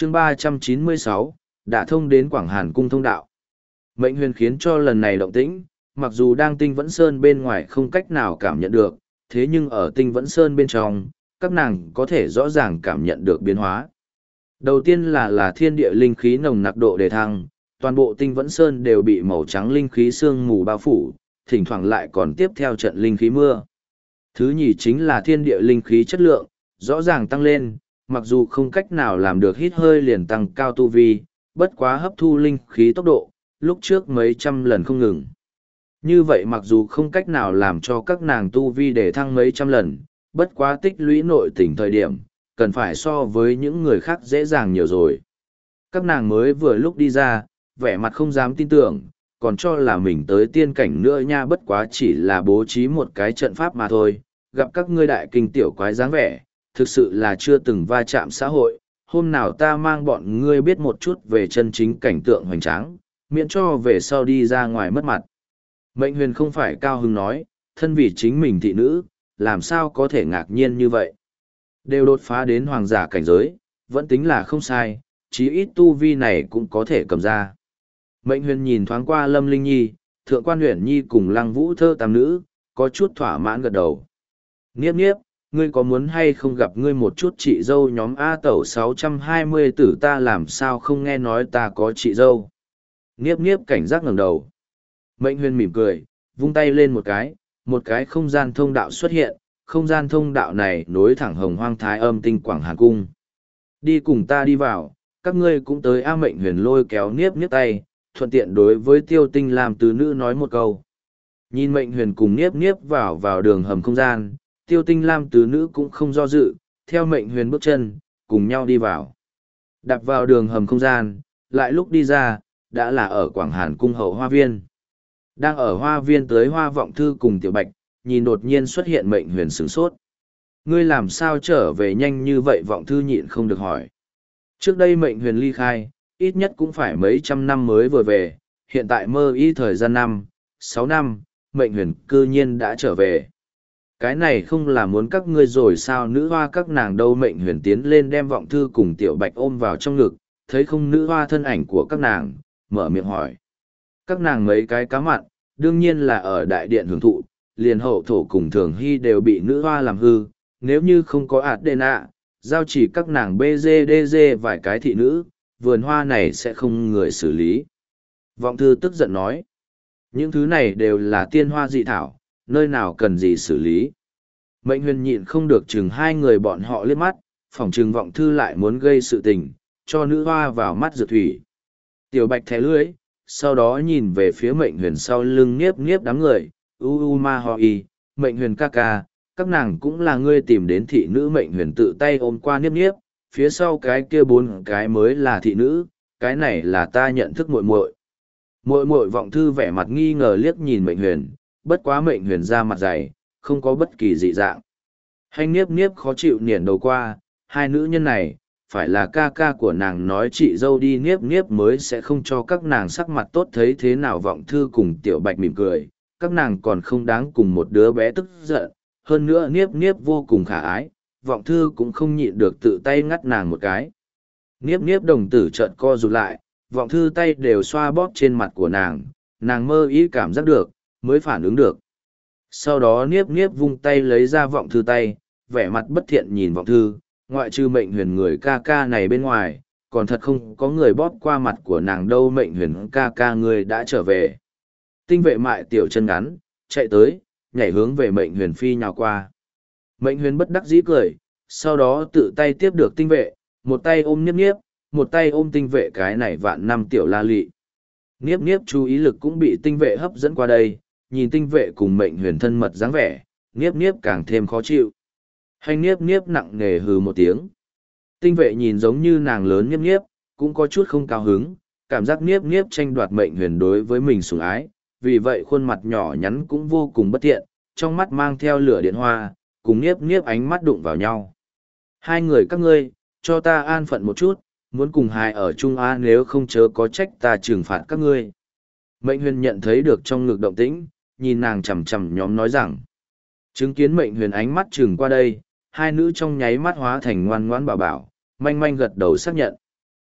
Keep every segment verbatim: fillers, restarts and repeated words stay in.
chương ba trăm chín mươi sáu, đã thông đến Quảng Hàn cung thông đạo. Mệnh huyền khiến cho lần này động tĩnh, mặc dù đang Tinh Vẫn Sơn bên ngoài không cách nào cảm nhận được, thế nhưng ở Tinh Vẫn Sơn bên trong, các nàng có thể rõ ràng cảm nhận được biến hóa. Đầu tiên là là thiên địa linh khí nồng nặc độ đề thăng, toàn bộ Tinh Vẫn Sơn đều bị màu trắng linh khí sương mù bao phủ, thỉnh thoảng lại còn tiếp theo trận linh khí mưa. Thứ nhì chính là thiên địa linh khí chất lượng, rõ ràng tăng lên, mặc dù không cách nào làm được hít hơi liền tăng cao tu vi, bất quá hấp thu linh khí tốc độ, lúc trước mấy trăm lần không ngừng. Như vậy mặc dù không cách nào làm cho các nàng tu vi để thăng mấy trăm lần, bất quá tích lũy nội tình thời điểm, cần phải so với những người khác dễ dàng nhiều rồi. Các nàng mới vừa lúc đi ra, vẻ mặt không dám tin tưởng, còn cho là mình tới tiên cảnh nữa nha, bất quá chỉ là bố trí một cái trận pháp mà thôi, gặp các ngươi đại kinh tiểu quái dáng vẻ, thực sự là chưa từng va chạm xã hội, hôm nào ta mang bọn ngươi biết một chút về chân chính cảnh tượng hoành tráng, miễn cho về sau đi ra ngoài mất mặt. Mệnh huyền không phải cao hứng nói, thân vì chính mình thị nữ, làm sao có thể ngạc nhiên như vậy. Đều đột phá đến hoàng giả cảnh giới, vẫn tính là không sai, chí ít tu vi này cũng có thể cầm ra. Mệnh huyền nhìn thoáng qua Lâm Linh Nhi, Thượng quan Huyền Nhi cùng Lăng Vũ Thơ tam nữ, có chút thỏa mãn gật đầu. Niếp niếp, ngươi có muốn hay không gặp ngươi một chút chị dâu nhóm A Tẩu sáu trăm hai mươi tử, ta làm sao không nghe nói ta có chị dâu. Niếp niếp cảnh giác ngẩng đầu. Mệnh huyền mỉm cười, vung tay lên một cái, một cái không gian thông đạo xuất hiện, không gian thông đạo này nối thẳng Hồng Hoang Thái Âm Tinh Quảng Hàn Cung. Đi cùng ta đi vào, các ngươi cũng tới. A. Mệnh huyền lôi kéo niếp niếp tay, thuận tiện đối với Tiêu Tinh làm tứ nữ nói một câu. Nhìn Mệnh huyền cùng niếp niếp vào vào đường hầm không gian, Tiêu Tinh Lam tứ nữ cũng không do dự, theo Mệnh huyền bước chân, cùng nhau đi vào. Đạp vào đường hầm không gian, lại lúc đi ra, đã là ở Quảng Hàn Cung hậu hoa viên. Đang ở hoa viên tới Hoa Vọng Thư cùng Tiểu Bạch, nhìn đột nhiên xuất hiện Mệnh huyền sửng sốt. Ngươi làm sao trở về nhanh như vậy? Vọng Thư nhịn không được hỏi. Trước đây Mệnh huyền ly khai, ít nhất cũng phải mấy trăm năm mới vừa về, hiện tại mơ y thời gian năm, sáu năm, Mệnh huyền cư nhiên đã trở về. Cái này không là muốn các ngươi rồi sao? Nữ hoa các nàng đâu? Mệnh huyền tiến lên đem Vọng Thư cùng Tiểu Bạch ôm vào trong ngực, thấy không nữ hoa thân ảnh của các nàng, mở miệng hỏi. Các nàng mấy cái cá mặn, đương nhiên là ở đại điện hưởng thụ, liền hậu thổ cùng thường hy đều bị nữ hoa làm hư, nếu như không có ạt đền ạ, giao chỉ các nàng bê dê đê dê vài cái thị nữ, vườn hoa này sẽ không người xử lý. Vọng Thư tức giận nói, những thứ này đều là tiên hoa dị thảo, nơi nào cần gì xử lý. Mệnh huyền nhịn không được chừng hai người bọn họ liếc mắt, phỏng chừng Vọng Thư lại muốn gây sự tình, cho nữ hoa vào mắt dược thủy. Tiểu Bạch thẻ lưới, sau đó nhìn về phía Mệnh huyền sau lưng niếp niếp đám người, u u ma ho y, Mệnh huyền ca ca, các nàng cũng là ngươi tìm đến thị nữ. Mệnh huyền tự tay ôm qua niếp niếp, phía sau cái kia bốn cái mới là thị nữ, cái này là ta nhận thức muội muội. Muội muội. Vọng Thư vẻ mặt nghi ngờ liếc nhìn Mệnh huyền, bất quá Mệnh huyền ra mặt dày, không có bất kỳ dị dạng. Hành niếp niếp khó chịu niển đầu qua, hai nữ nhân này, phải là ca ca của nàng nói chị dâu đi. Niếp niếp mới sẽ không cho các nàng sắc mặt tốt. Thấy thế nào Vọng Thư cùng Tiểu Bạch mỉm cười, các nàng còn không đáng cùng một đứa bé tức giận, hơn nữa niếp niếp vô cùng khả ái, Vọng Thư cũng không nhịn được tự tay ngắt nàng một cái. Niếp niếp đồng tử trợn co rụt lại, Vọng Thư tay đều xoa bóp trên mặt của nàng, nàng mơ ý cảm giác được, mới phản ứng được. Sau đó niếp niếp vung tay lấy ra Vọng Thư tay, vẻ mặt bất thiện nhìn Vọng Thư, ngoại trừ Mệnh huyền người ca ca này bên ngoài, còn thật không có người bóp qua mặt của nàng đâu. Mệnh huyền ca ca người đã trở về. Tinh vệ mại tiểu chân ngắn, chạy tới, nhảy hướng về Mệnh huyền phi nhào qua. Mệnh huyền bất đắc dĩ cười, sau đó tự tay tiếp được tinh vệ, một tay ôm niếp niếp, một tay ôm tinh vệ cái này vạn năm tiểu la lị. Niếp niếp chú ý lực cũng bị tinh vệ hấp dẫn qua đây, nhìn tinh vệ cùng Mệnh huyền thân mật dáng vẻ, niếp niếp càng thêm khó chịu. Hành niếp niếp nặng nề hừ một tiếng. Tinh vệ nhìn giống như nàng lớn niếp niếp, cũng có chút không cao hứng, cảm giác niếp niếp tranh đoạt Mệnh huyền đối với mình sủng ái, vì vậy khuôn mặt nhỏ nhắn cũng vô cùng bất tiện, trong mắt mang theo lửa điện hoa, cùng niếp niếp ánh mắt đụng vào nhau. Hai người các ngươi, cho ta an phận một chút, muốn cùng hai ở chung á, nếu không chớ có trách ta trừng phạt các ngươi. Mệnh huyền nhận thấy được trong ngực động tĩnh, nhìn nàng chằm chằm nhóm nói rằng. Chứng kiến Mệnh huyền ánh mắt trừng qua đây, hai nữ trong nháy mắt hóa thành ngoan ngoãn bảo bảo, manh manh gật đầu xác nhận.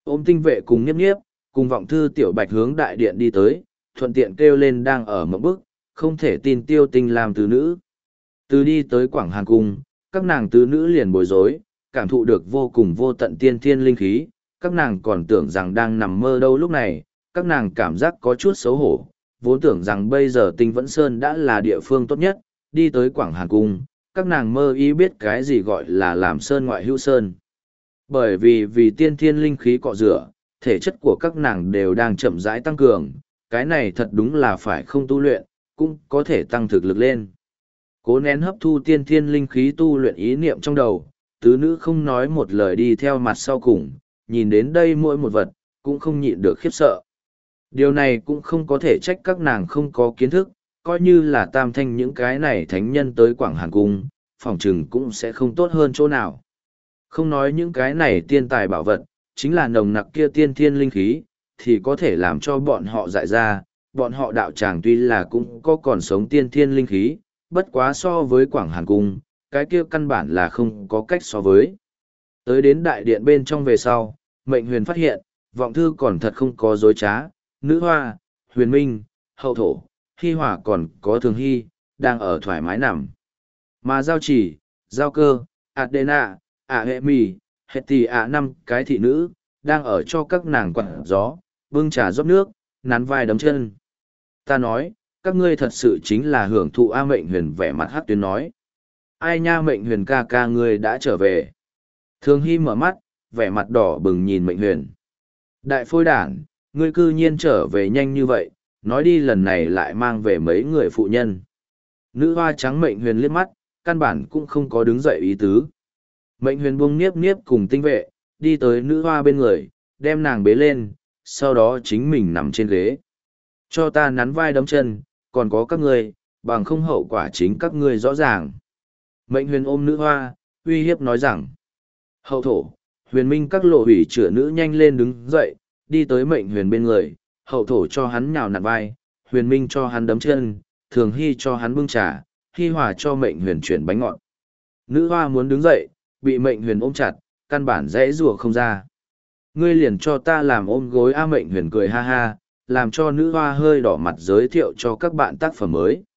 Ôm tinh vệ cùng nhiếp nhiếp, cùng vọng thư tiểu bạch hướng đại điện đi tới, thuận tiện kêu lên đang ở mộng bức, không thể tin tiêu tinh làm tứ nữ. Từ đi tới Quảng Hàn Cung, các nàng tứ nữ liền bối rối, cảm thụ được vô cùng vô tận tiên thiên linh khí, các nàng còn tưởng rằng đang nằm mơ đâu lúc này, các nàng cảm giác có chút xấu hổ, vốn tưởng rằng bây giờ Tinh Vẫn Sơn đã là địa phương tốt nhất, đi tới Quảng Hàn Cung, các nàng mơ ý biết cái gì gọi là làm sơn ngoại hữu sơn. Bởi vì vì tiên thiên linh khí cọ rửa, thể chất của các nàng đều đang chậm rãi tăng cường, cái này thật đúng là phải không tu luyện, cũng có thể tăng thực lực lên. Cố nén hấp thu tiên thiên linh khí tu luyện ý niệm trong đầu, tứ nữ không nói một lời đi theo mặt sau cùng, nhìn đến đây mỗi một vật, cũng không nhịn được khiếp sợ. Điều này cũng không có thể trách các nàng không có kiến thức, coi như là tam thanh những cái này thánh nhân tới Quảng Hàn Cung, phòng trừng cũng sẽ không tốt hơn chỗ nào. Không nói những cái này tiên tài bảo vật, chính là nồng nặc kia tiên thiên linh khí, thì có thể làm cho bọn họ dại ra, bọn họ đạo tràng tuy là cũng có còn sống tiên thiên linh khí, bất quá so với Quảng Hàn Cung, cái kia căn bản là không có cách so với. Tới đến đại điện bên trong về sau, Mệnh Huyền phát hiện, vọng thư còn thật không có dối trá, nữ hoa, huyền minh, hậu thổ, hy hỏa còn có thường hy, đang ở thoải mái nằm. Mà giao chỉ, giao cơ, Adena, ả hệ mì, hệ tỷ ả năm cái thị nữ, đang ở cho các nàng quặn gió, bưng trà rót nước, nắn vai đấm chân. Ta nói, các ngươi thật sự chính là hưởng thụ A. Mệnh Huyền vẻ mặt hát tuyến nói. Ai nha, Mệnh Huyền ca ca ngươi đã trở về. Thường hy mở mắt, vẻ mặt đỏ bừng nhìn Mệnh Huyền. Đại phôi đản, ngươi cư nhiên trở về nhanh như vậy, nói đi lần này lại mang về mấy người phụ nhân. Nữ hoa trắng Mệnh Huyền liếc mắt, căn bản cũng không có đứng dậy ý tứ. Mệnh Huyền buông niếp niếp cùng tinh vệ, đi tới nữ hoa bên người, đem nàng bế lên, sau đó chính mình nằm trên ghế. Cho ta nắn vai đấm chân, còn có các ngươi, bằng không hậu quả chính các ngươi rõ ràng. Mệnh Huyền ôm nữ hoa, uy hiếp nói rằng. Hậu thổ, huyền minh các lộ hủy chữa nữ nhanh lên đứng dậy, đi tới Mệnh Huyền bên người, hậu thổ cho hắn nhào nặn vai, huyền minh cho hắn đấm chân, thường hy cho hắn bưng trà, hy hòa cho Mệnh Huyền chuyển bánh ngọt. Nữ hoa muốn đứng dậy, bị Mệnh Huyền ôm chặt, căn bản dễ rùa không ra. Ngươi liền cho ta làm ôm gối. A. Mệnh Huyền cười ha ha, làm cho nữ hoa hơi đỏ mặt giới thiệu cho các bạn tác phẩm mới.